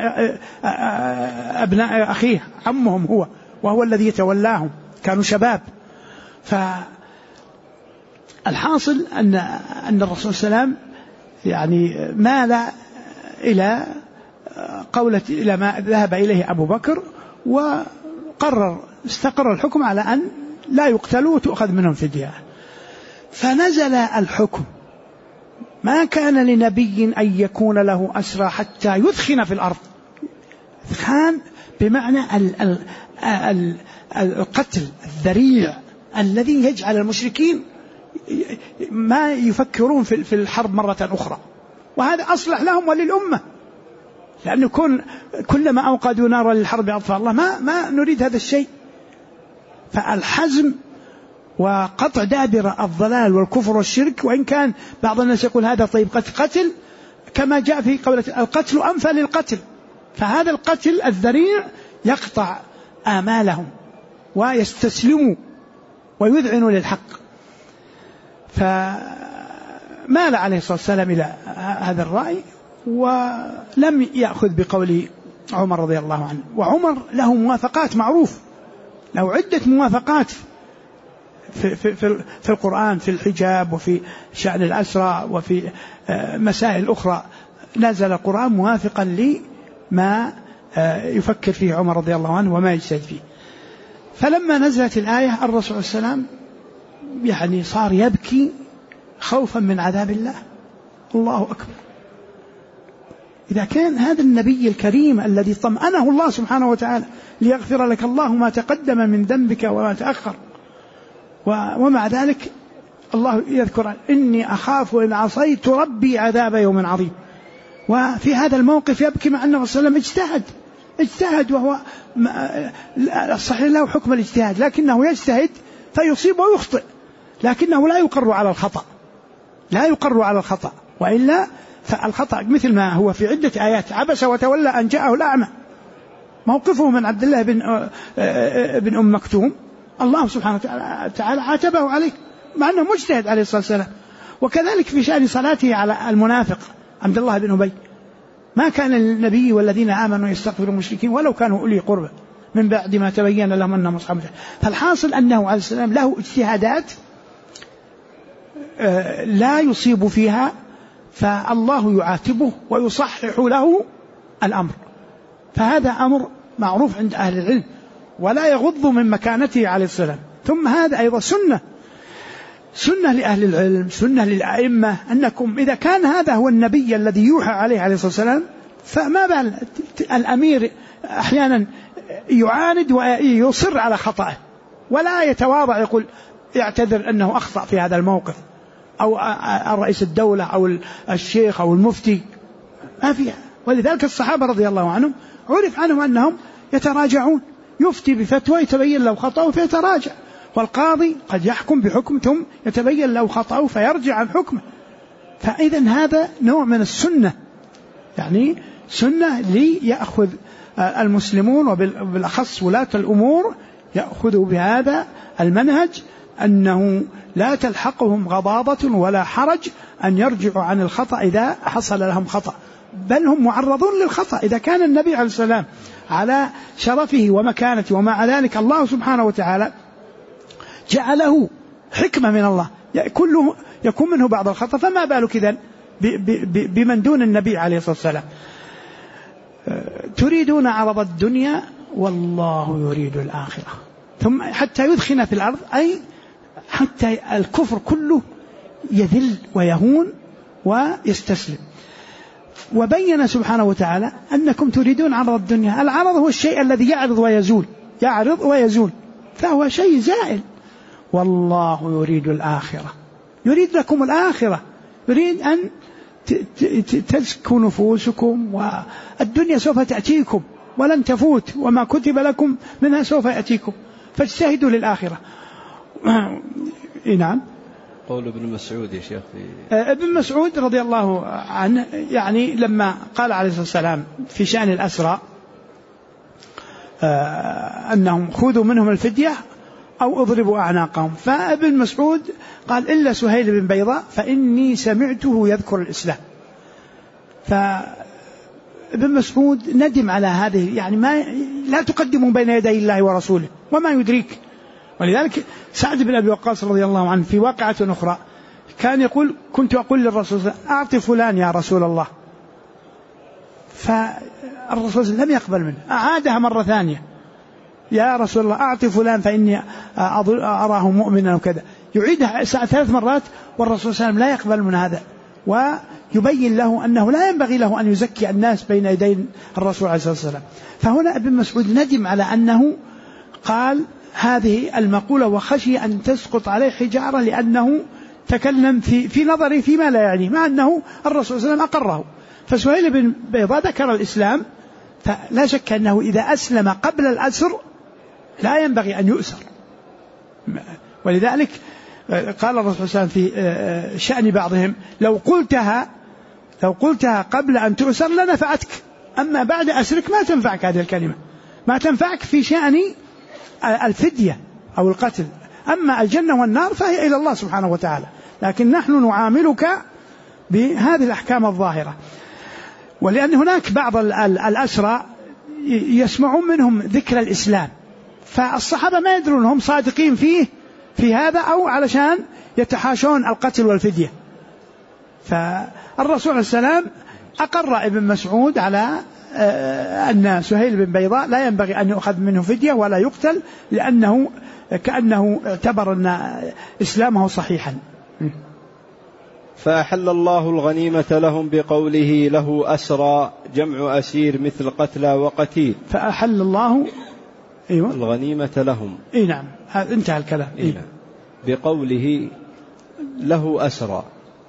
أبناء أخيه، عمهم هو، وهو الذي يتولاهم، كانوا شباب. فالحاصل أن الرسول صلى الله عليه وسلم يعني مال إلى إلى ما ذهب إليه أبو بكر، استقر الحكم على أن لا يقتلوا وتؤخذ منهم فدية. فنزل الحكم ما كان لنبي أن يكون له أسرى حتى يثخن في الأرض. كان بمعنى القتل الذريع الذي يجعل المشركين ما يفكرون في الحرب مرة أخرى، وهذا أصلح لهم وللأمة، لأنه كلما أوقدوا نارا للحرب أطفأ الله، ما نريد هذا الشيء. فالحزم وقطع دابر الضلال والكفر والشرك، وإن كان بعض الناس يقول هذا طيب قتل، كما جاء في قولة القتل أنفى للقتل، فهذا القتل الذريع يقطع آمالهم ويستسلموا ويذعنوا للحق. فمال عليه الصلاة والسلام إلى هذا الرأي، ولم يأخذ بقول عمر رضي الله عنه. وعمر له موافقات، معروف له عدة موافقات في القرآن في الحجاب وفي شأن الأسرى وفي مسائل أخرى نزل القرآن موافقا لما يفكر فيه عمر رضي الله عنه وما يجتهد فيه. فلما نزلت الآية الرسول صلى الله عليه وسلم يعني صار يبكي خوفا من عذاب الله. الله أكبر. إذا كان هذا النبي الكريم الذي طمأنه الله سبحانه وتعالى ليغفر لك الله ما تقدم من ذنبك وما تأخر، ومع ذلك الله يذكر إني أخاف إن عصيت ربي عذاب يوم عظيم، وفي هذا الموقف يبكي مع أنه صلى الله عليه وسلم اجتهد وهو صحيح له حكم الاجتهاد، لكنه يجتهد فيصيب ويخطئ، لكنه لا يقر على الخطأ، وإلا فالخطأ مثل ما هو في عدة آيات: عبس وتولى أن جاءه الأعمى، موقفه من عبد الله بن أم مكتوم الله سبحانه وتعالى عاتبه عليه مع أنه مجتهد عليه الصلاة والسلام. وكذلك في شأن صلاته على المنافق عبد الله بن أبي: ما كان للنبي والذين آمنوا يستغفروا المشركين ولو كانوا أولي قربى من بعد ما تبين لهم أنهم أصحاب الجحيم. فالحاصل أنه عليه السلام له اجتهادات لا يصيب فيها، فالله يعاتبه ويصحح له الأمر، فهذا أمر معروف عند أهل العلم ولا يغض من مكانته عليه السلام. ثم هذا أيضا سنة لأهل العلم، سنة للأئمة، أنكم إذا كان هذا هو النبي الذي يوحى عليه الصلاة والسلام، فما بال الأمير أحيانا يعاند ويصر على خطأه ولا يتواضع يقول يعتذر أنه أخطأ في هذا الموقف، أو رئيس الدولة أو الشيخ أو المفتي، ما فيها. ولذلك الصحابة رضي الله عنهم عرف عنهم أنهم يتراجعون، يفتي بفتوى يتبين له خطأه فيتراجع، والقاضي قد يحكم بحكم ثم يتبين له خطأه فيرجع عن حكمه. فإذا هذا نوع من السنة، يعني سنة ليأخذ المسلمون وبالأخص ولاة الأمور يأخذوا بهذا المنهج، أنه لا تلحقهم غضاضة ولا حرج أن يرجعوا عن الخطأ إذا حصل لهم خطأ، بل هم معرضون للخطأ. إذا كان النبي عليه السلام على شرفه ومكانته ومع ذلك الله سبحانه وتعالى جعله حكمة من الله يكون منه بعض الخطأ، فما بالك إذن بمن دون النبي عليه الصلاة والسلام. تريدون عرض الدنيا والله يريد الآخرة، ثم حتى يدخن في الأرض، أي حتى الكفر كله يذل ويهون ويستسلم. وبين سبحانه وتعالى أنكم تريدون عرض الدنيا، العرض هو الشيء الذي يعرض ويزول، فهو شيء زائل، والله يريد الآخرة، يريد لكم الآخرة، يريد أن تزكوا نفوسكم، والدنيا سوف تأتيكم ولن تفوت، وما كتب لكم منها سوف يأتيكم، فاجتهدوا للآخرة. نعم. قول ابن مسعود يا شيخ ابن مسعود رضي الله عنه، يعني لما قال عليه الصلاة والسلام في شأن الأسرى أنهم خذوا منهم الفدية أو اضربوا أعناقهم، فابن مسعود قال: إلا سهيل بن بيضاء فإني سمعته يذكر الإسلام. فابن مسعود ندم على هذه، يعني لا تقدموا بين يدي الله ورسوله وما يدريك. ولذلك سعد بن أبي وقاص رضي الله عنه في واقعة أخرى كان يقول: كنت أقول للرسول أعطي فلان يا رسول الله، فالرسول لم يقبل منه، أعادها مرة ثانية: يا رسول الله أعطي فلان فإني أراه مؤمنا وكذا، يعيدها 3 مرات، والرسول صلى الله عليه وسلم لا يقبل من هذا، ويبين له أنه لا ينبغي له أن يزكي الناس بين يدي الرسول عليه الصلاة والسلام. فهنا ابن مسعود ندم على أنه قال هذه المقولة وخشي أن تسقط عليه حجارة، لأنه تكلم في نظره فيما لا يعني، مع أنه الرسول صلى الله عليه وسلم أقره. فسهيل بن بيضاء ذكر الإسلام، فلا شك أنه إذا أسلم قبل الأسر لا ينبغي أن يؤسر. ولذلك قال الرسول صلى الله عليه وسلم في شأن بعضهم: لو قلتها قبل أن تؤسر لنفعتك، أما بعد أسرك ما تنفعك هذه الكلمة، ما تنفعك في شأن الفدية أو القتل، أما الجنة والنار فهي إلى الله سبحانه وتعالى، لكن نحن نعاملك بهذه الأحكام الظاهرة. ولأن هناك بعض الأسرى يسمعون منهم ذكر الإسلام، فالصحابة ما يدرون هم صادقين فيه في هذا أو علشان يتحاشون القتل والفدية. فالرسول عليه السلام أقر ابن مسعود على أن سهيل بن بيضاء لا ينبغي أن يؤخذ منه فدية ولا يقتل، لأنه كأنه اعتبر أن إسلامه صحيحا. فأحل الله الغنيمة لهم بقوله له أسرى، جمع أسير مثل قتلى وقتيل. فأحل الله الغنيمة لهم. نعم، انتهى الكلام. نعم. بقوله له أسرى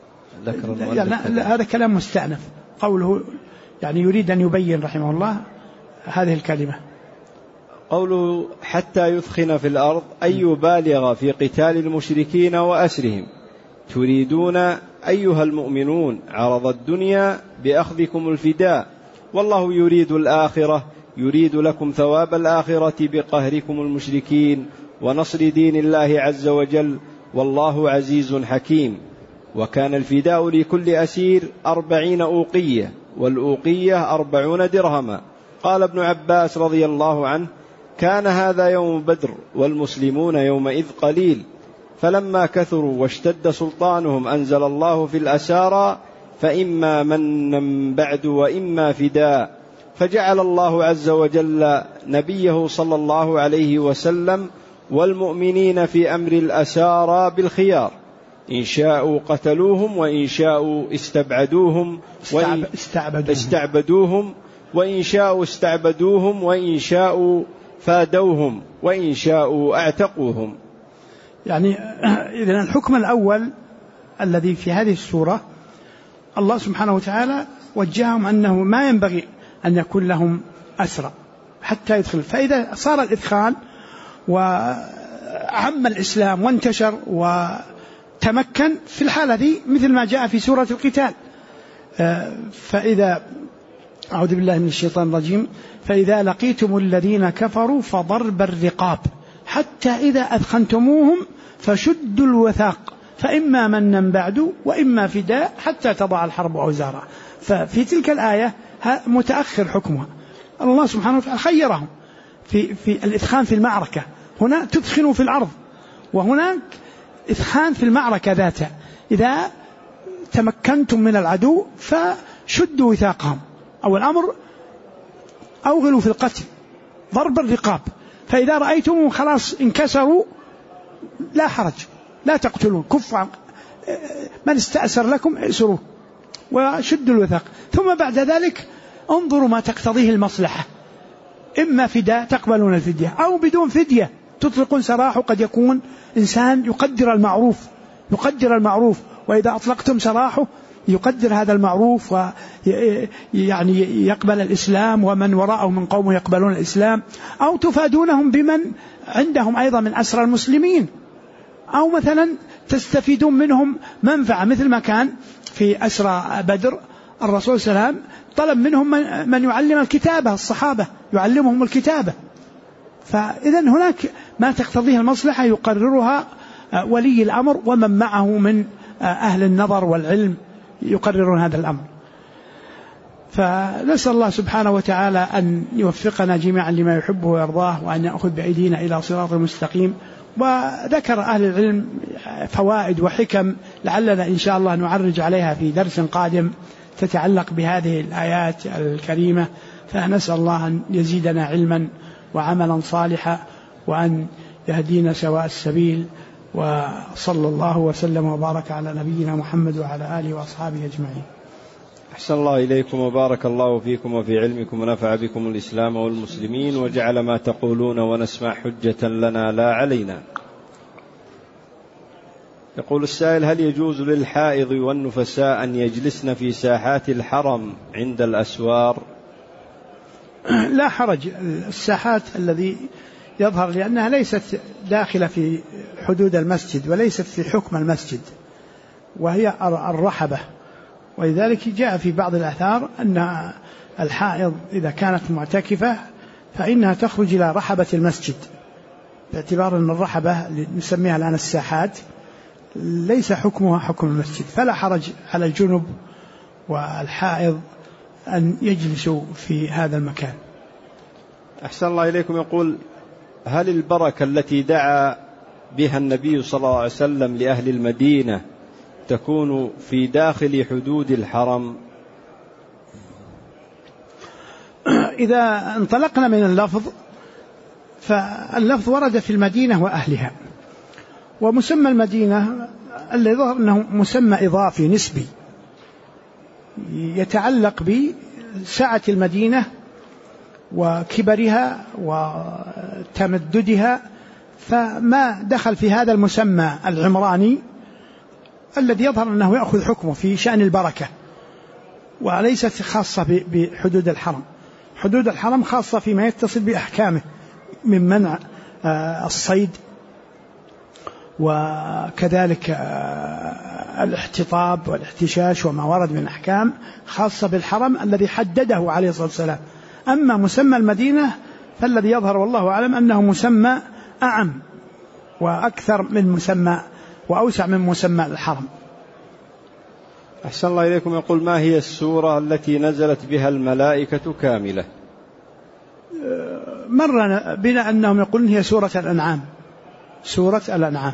هذا كلام مستأنف. قوله يعني يريد أن يبين رحمه الله هذه الكلمة. قوله حتى يثخن في الأرض أن يبالغ في قتال المشركين وأسرهم، تريدون أيها المؤمنون عرض الدنيا بأخذكم الفداء، والله يريد الآخرة، يريد لكم ثواب الآخرة بقهركم المشركين ونصر دين الله عز وجل، والله عزيز حكيم. وكان الفداء لكل أسير 40 أوقية، والأوقية 40 درهما. قال ابن عباس رضي الله عنه: كان هذا يوم بدر والمسلمون يومئذ قليل، فلما كثروا واشتد سلطانهم أنزل الله في الأسارى فإما منا بعد وإما فداء، فجعل الله عز وجل نبيه صلى الله عليه وسلم والمؤمنين في أمر الأسارى بالخيار، إن شاءوا قتلوهم وإن شاءوا استبعدوهم وإن شاءوا استعبدوهم وإن شاءوا فادوهم وإن شاءوا اعتقوهم. يعني إذن الحكم الأول الذي في هذه السورة الله سبحانه وتعالى وجههم أنه ما ينبغي أن يكون لهم أسرى حتى يدخل. فإذا صار الإدخال وعم الإسلام وانتشر وتمكن، في الحالة دي مثل ما جاء في سورة القتال، فإذا أعوذ بالله من الشيطان الرجيم: فإذا لقيتم الذين كفروا فضرب الرقاب حتى إذا أثخنتموهم فشدوا الوثاق فإما منا بعد وإما فداء حتى تضع الحرب أوزارها. ففي تلك الآية متأخر حكمها، الله سبحانه وتعالى خيرهم في الإثخان في المعركة. هنا تدخنوا في الأرض، وهناك إثخان في المعركة ذاتها. إذا تمكنتم من العدو فشدوا وثاقهم، أو الأمر أوغلوا في القتل، ضرب الرقاب. فإذا رأيتم خلاص انكسروا لا حرج، لا تقتلون، كفوا من استأسر لكم اسروه وشدوا الوثاق. ثم بعد ذلك انظروا ما تقتضيه المصلحة، إما فداء تقبلون الفدية، أو بدون فدية تطلقون سراح. قد يكون إنسان يقدر المعروف، وإذا أطلقتم سراحه يقدر هذا المعروف ويعني يقبل الإسلام، ومن وراءه من قومه يقبلون الإسلام. أو تفادونهم بمن عندهم أيضا من أسرى المسلمين، أو مثلا تستفيدون منهم منفعة، مثل ما كان في أسرى بدر الرسول صلى الله عليه وسلم طلب منهم من يعلم الكتابة، الصحابة يعلمهم الكتابة. فإذا هناك ما تقتضيه المصلحة يقررها ولي الأمر ومن معه من أهل النظر والعلم يقررون هذا الأمر. فنسأل الله سبحانه وتعالى أن يوفقنا جميعا لما يحبه ويرضاه، وأن يأخذ بأيدينا إلى صراط المستقيم. وذكر أهل العلم فوائد وحكم لعلنا إن شاء الله نعرج عليها في درس قادم تتعلق بهذه الآيات الكريمة. فنسأل الله أن يزيدنا علما وعملا صالحا، وأن يهدينا سواء السبيل. وصلى الله وسلم وبارك على نبينا محمد وعلى آله وأصحابه أجمعين. أحسن الله إليكم وبارك الله فيكم وفي علمكم ونفع بكم الإسلام والمسلمين، وجعل ما تقولون ونسمع حجة لنا لا علينا. يقول السائل: هل يجوز للحائض والنفساء أن يجلسن في ساحات الحرم عند الأسوار؟ لا حرج. الساحات الذي يظهر لأنها ليست داخلة في حدود المسجد وليست في حكم المسجد، وهي الرحبة. ولذلك جاء في بعض الآثار أن الحائض إذا كانت معتكفة فإنها تخرج إلى رحبة المسجد، باعتبار أن الرحبة نسميها الآن الساحات ليس حكمها حكم المسجد. فلا حرج على الجنب والحائض أن يجلسوا في هذا المكان. أحسن الله إليكم. يقول: هل البركة التي دعا بها النبي صلى الله عليه وسلم لأهل المدينة تكون في داخل حدود الحرم؟ إذا انطلقنا من اللفظ، فاللفظ ورد في المدينة وأهلها، ومسمى المدينة الذي ظهر أنه مسمى إضافي نسبي يتعلق بسعة المدينة وكبرها وتمددها، فما دخل في هذا المسمى العمراني الذي يظهر أنه يأخذ حكمه في شأن البركة، وليست خاصة بحدود الحرم. حدود الحرم خاصة فيما يتصل بأحكامه من منع الصيد، وكذلك الاحتطاب والاحتشاش وما ورد من أحكام خاصة بالحرم الذي حدده عليه الصلاة والسلام. أما مسمى المدينة فالذي يظهر والله أعلم أنه مسمى أعم وأكثر من مسمى وأوسع من مسمى الحرم. أحسن الله إليكم. يقول: ما هي السورة التي نزلت بها الملائكة كاملة؟ مر بنا أنهم يقولون هي سورة الأنعام. سورة الأنعام.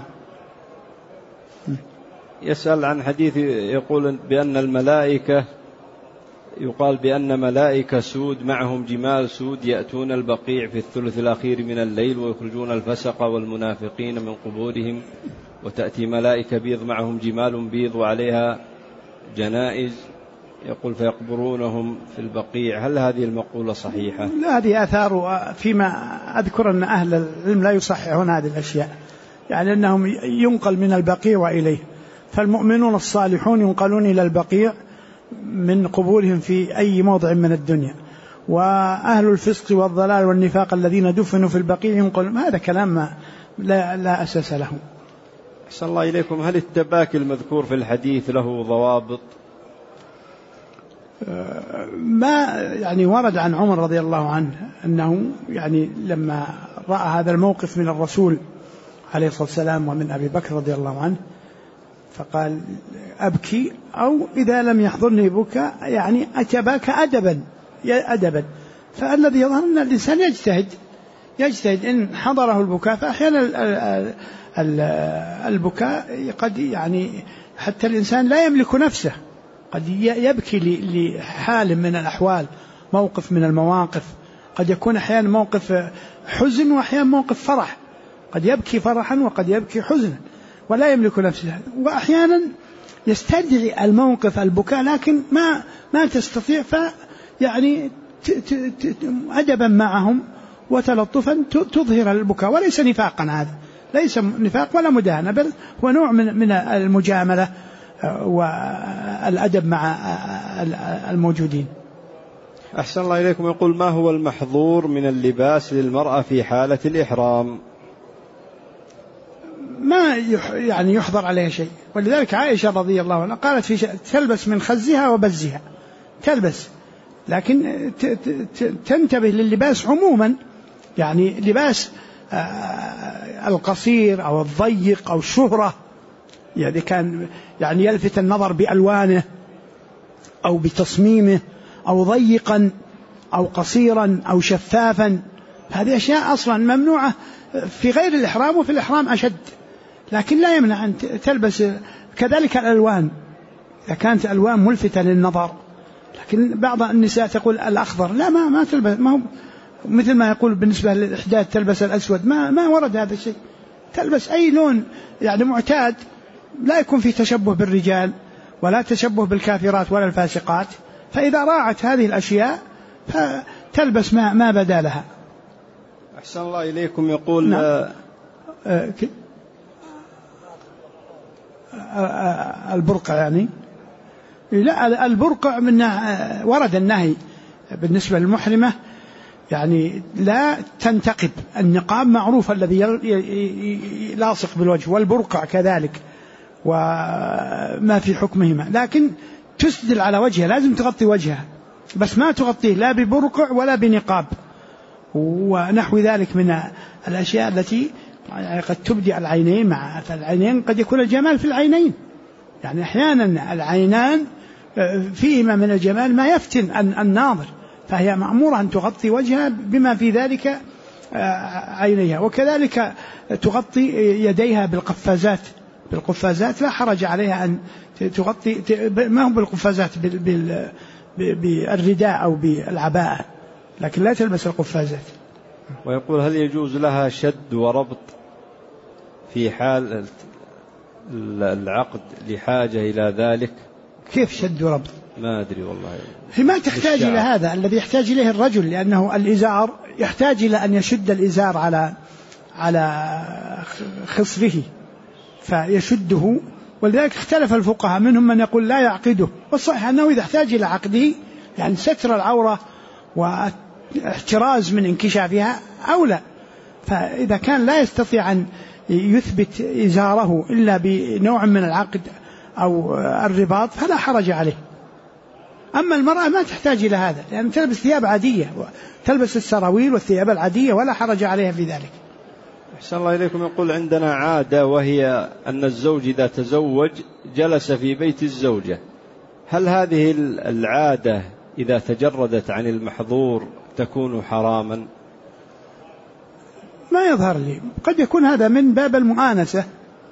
يسأل عن حديث يقول بأن الملائكة، يقال بأن ملائكة سود معهم جمال سود يأتون البقيع في الثلث الأخير من الليل ويخرجون الفسق والمنافقين من قبورهم، وتأتي ملائكة بيض معهم جمال بيض وعليها جنائز، يقول فيقبرونهم في البقيع. هل هذه المقولة صحيحة؟ لا، هذه آثار، فيما أذكر أن أهل العلم لا يصححون هذه الأشياء، يعني أنهم ينقل من البقيع وإليه، فالمؤمنون الصالحون ينقلون إلى البقيع من قبورهم في أي موضع من الدنيا، وأهل الفسق والضلال والنفاق الذين دفنوا في البقيع ينقلون. هذا كلام لا أساس له. أحسن الله إليكم. هل التباكي المذكور في الحديث له ضوابط؟ ما يعني ورد عن عمر رضي الله عنه أنه يعني لما رأى هذا الموقف من الرسول عليه الصلاة والسلام ومن أبي بكر رضي الله عنه فقال: أبكي، أو إذا لم يحضرني بكاء يعني أتباكى أدبا. فالذي يظهر أن الإنسان يجتهد إن حضره البكاء، فأحيانا البكاء قد يعني حتى الإنسان لا يملك نفسه، قد يبكي لحال من الأحوال، موقف من المواقف، قد يكون أحيانا موقف حزن وأحيانا موقف فرح، قد يبكي فرحا وقد يبكي حزنا ولا يملك نفسه، وأحيانا يستدعي الموقف البكاء لكن ما تستطيع، فيعني أدبا معهم وتلطفا تظهر البكاء، وليس نفاقا، هذا ليس نفاق ولا مداهنة، بل هو نوع من المجاملة والأدب مع الموجودين. أحسن الله إليكم. يقول: ما هو المحظور من اللباس للمرأة في حالة الإحرام؟ ما يعني يحضر عليها شيء، ولذلك عائشة رضي الله عنها قالت تلبس من خزها وبزها، تلبس، لكن تنتبه لللباس عموما، يعني لباس القصير أو الضيق أو الشهرة، يعني كان يعني يلفت النظر بألوانه أو بتصميمه أو ضيقا أو قصيرا أو شفافا، هذه أشياء أصلا ممنوعة في غير الإحرام، وفي الإحرام أشد، لكن لا يمنع أن تلبس. كذلك الألوان، إذا كانت ألوان ملفتة للنظر، لكن بعض النساء تقول الأخضر لا، ما تلبس، ما هو مثل ما يقول بالنسبة للإحداث تلبس الأسود، ما ورد هذا الشيء، تلبس أي لون يعني معتاد، لا يكون فيه تشبه بالرجال ولا تشبه بالكافرات ولا الفاسقات، فإذا راعت هذه الأشياء فتلبس ما بدا لها. أحسن الله إليكم. يقول البرقع، يعني لا، البرقع من ورد النهي بالنسبة للمحرمة، يعني لا تنتقب، النقاب معروف الذي لاصق بالوجه، والبرقع كذلك وما في حكمهما، لكن تسدل على وجهها، لازم تغطي وجهها، بس ما تغطيه لا ببرقع ولا بنقاب ونحو ذلك من الأشياء التي يعني قد تبدي العينين، مع العينين قد يكون الجمال في العينين، يعني أحيانا العينان فيهما من الجمال ما يفتن الناظر، فهي مأمورة أن تغطي وجهها بما في ذلك عينيها. وكذلك تغطي يديها بالقفازات لا حرج عليها أن تغطي، ما هم بالقفازات، بالرداء أو بالعباءة، لكن لا تلبس القفازات. ويقول هل يجوز لها شد وربط في حال العقد لحاجة إلى ذلك؟ كيف شد وربط؟ ما أدري والله. هي ما تحتاج إلى هذا، الذي يحتاج إليه الرجل، لأنه الإزار يحتاج إلى أن يشد الإزار على خصره فيشده، ولذلك اختلف الفقهاء، منهم من يقول لا يعقده، والصحيح أنه إذا احتاج إلى عقده يعني ستر العورة واحتراز من انكشافها أولى. فإذا كان لا يستطيع أن يثبت إزاره إلا بنوع من العقد أو الرباط فلا حرج عليه. أما المرأة ما تحتاج إلى هذا، لأن تلبس ثياب عادية، تلبس السراويل والثياب العادية ولا حرج عليها في ذلك. أحسن الله إليكم. يقول عندنا عادة، وهي أن الزوج إذا تزوج جلس في بيت الزوجة، هل هذه العادة إذا تجردت عن المحظور تكون حراما؟ ما يظهر لي، قد يكون هذا من باب المؤانسة،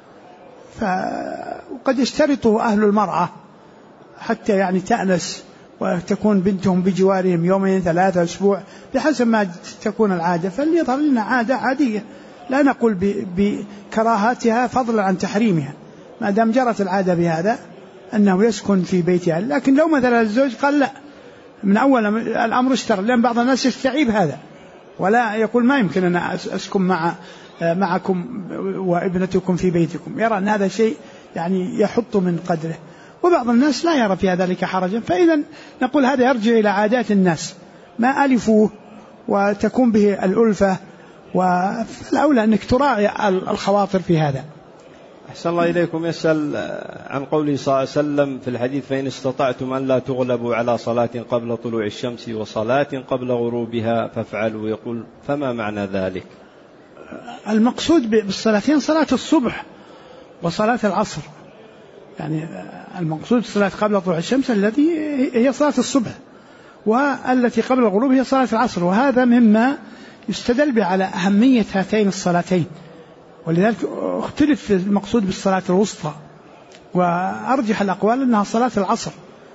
وقد يشترطه أهل المرأة حتى يعني تأنس وتكون بنتهم بجوارهم يومين 3 أسبوع بحسب ما تكون العادة. فليظهر لنا عادة عادية، لا نقول بكراهاتها فضلا عن تحريمها، ما دام جرت العادة بهذا أنه يسكن في بيتها. لكن لو مثلا الزوج قال لا من أول الأمر اشترى، لأن بعض الناس يستعيب هذا ولا يقول ما يمكن أن أسكن معكم وابنتكم في بيتكم، يرى أن هذا شيء يعني يحط من قدره، وبعض الناس لا يرى في ذلك حرجا. فإذا نقول هذا يرجع إلى عادات الناس ما ألفوه وتكون به الألفة، والأولى أنك تراعي الخواطر في هذا. أحسن الله إليكم. يسأل عن قوله صلى الله عليه وسلم في الحديث فإن استطعتم أن لا تغلبوا على صلاة قبل طلوع الشمس وصلاة قبل غروبها فافعلوا. يقول فما معنى ذلك؟ المقصود بالصلاتين صلاة الصبح وصلاة العصر، يعني المقصود الصلاة قبل طلوع الشمس التي هي صلاة الصبح، والتي قبل الغروب هي صلاة العصر، وهذا مما يستدل به على أهمية هاتين الصلاتين، ولذلك اختلف المقصود بالصلاة الوسطى، وأرجح الأقوال أنها صلاة العصر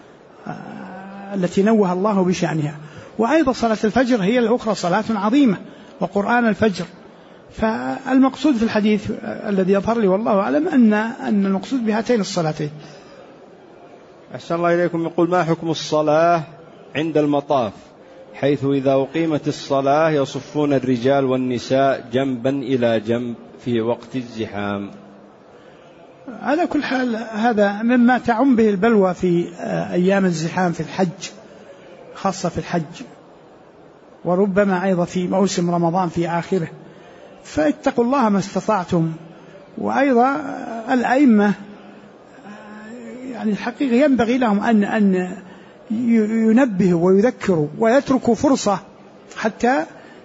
التي نوه الله بشأنها. وأيضا صلاة الفجر هي الأخرى صلاة عظيمة، وقرآن الفجر. فالمقصود في الحديث الذي يظهر لي والله أعلم أن المقصود بهاتين الصلاتين. أحسن الله إليكم. يقول ما حكم الصلاة عند المطاف، حيث إذا أقيمت الصلاة يصفون الرجال والنساء جنبا إلى جنب في وقت الزحام؟ على كل حال هذا مما تعم به البلوى في أيام الزحام في الحج، خاصة في الحج، وربما أيضا في موسم رمضان في آخره، فاتقوا الله ما استطعتم. وأيضا الأئمة يعني الحقيقة ينبغي لهم أن ينبهوا ويذكروا ويتركوا فرصة حتى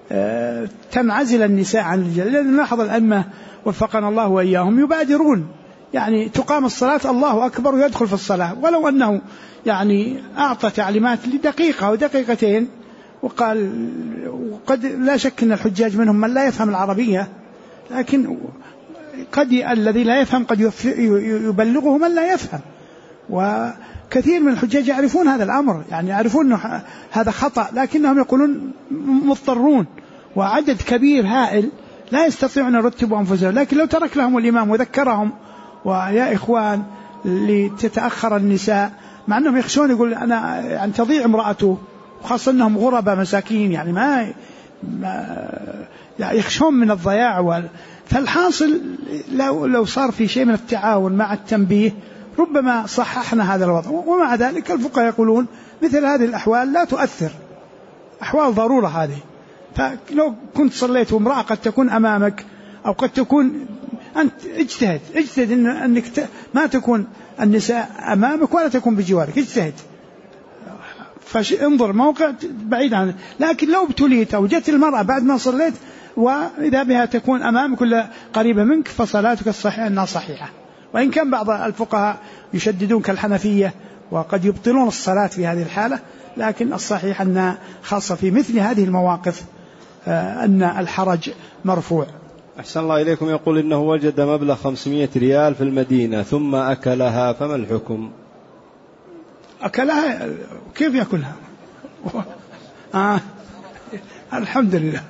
تنعزل النساء عن الرجال، لأن نلاحظ الأئمة وفقنا الله وإياهم يبادرون، يعني تقام الصلاة الله أكبر ويدخل في الصلاة، ولو أنه يعني أعطى تعليمات لدقيقة أو دقيقتين وقال، وقد لا شك أن الحجاج منهم من لا يفهم العربية، لكن قد الذي لا يفهم قد يبلغه من لا يفهم، وكثير من الحجاج يعرفون هذا الأمر، يعني يعرفون أنه هذا خطأ، لكنهم يقولون مضطرون، وعدد كبير هائل لا يستطيعون أن يرتبوا أنفسهم. لكن لو ترك لهم الإمام وذكرهم ويا إخوان لتتأخر النساء، مع أنهم يخشون، يقول أنا يعني تضيع امرأته، وخاصة أنهم غرباء مساكين، يعني ما يعني يخشون من الضياع. فالحاصل لو صار في شيء من التعاون مع التنبيه ربما صححنا هذا الوضع. ومع ذلك الفقهاء يقولون مثل هذه الأحوال لا تؤثر، أحوال ضرورة هذه. فلو كنت صليت وامرأة قد تكون أمامك أو قد تكون أنت اجتهد أنك ما تكون النساء أمامك ولا تكون بجوارك، اجتهد، فانظر موقع بعيد عنه. لكن لو ابتليت أو جت المرأة بعد ما صليت وإذا بها تكون أمامك ولا قريبة منك فصلاتك الصحيحة أنها صحيحة. وإن كان بعض الفقهاء يشددون كالحنفية وقد يبطلون الصلاة في هذه الحالة، لكن الصحيح أن خاصة في مثل هذه المواقف أن الحرج مرفوع. أحسن الله إليكم. يقول إنه وجد مبلغ 500 ريال في المدينة ثم أكلها، فما الحكم؟ أكلها كيف يأكلها؟ الحمد لله.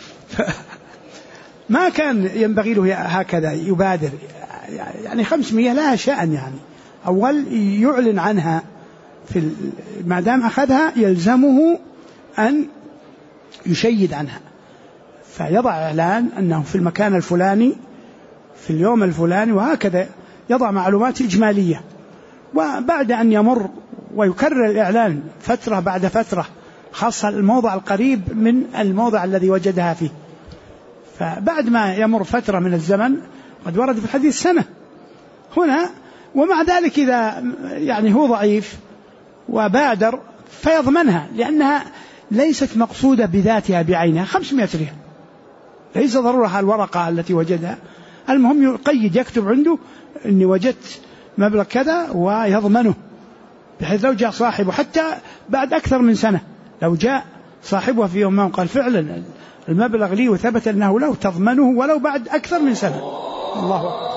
ما كان ينبغي له هكذا يبادر، يعني 500 لها شأن، يعني أول يعلن عنها ما دام أخذها يلزمه أن يشيد عنها، فيضع إعلان أنه في المكان الفلاني في اليوم الفلاني، وهكذا يضع معلومات إجمالية. وبعد أن يمر ويكرر الإعلان فترة بعد فترة، خاصة الموضع القريب من الموضع الذي وجدها فيه، فبعد ما يمر فترة من الزمن، قد ورد في الحديث سنة هنا، ومع ذلك إذا يعني هو ضعيف وبادر فيضمنها، لأنها ليست مقصودة بذاتها بعينها. 500 ريال ليس ضرورة الورقة التي وجدها، المهم يقيد، يكتب عنده أني وجدت مبلغ كذا ويضمنه، بحيث لو جاء صاحبه حتى بعد أكثر من سنة، لو جاء صاحبه في يوم ما قال فعلا المبلغ لي وثبت أنه له، تضمنه ولو بعد أكثر من سنة. الله أكبر.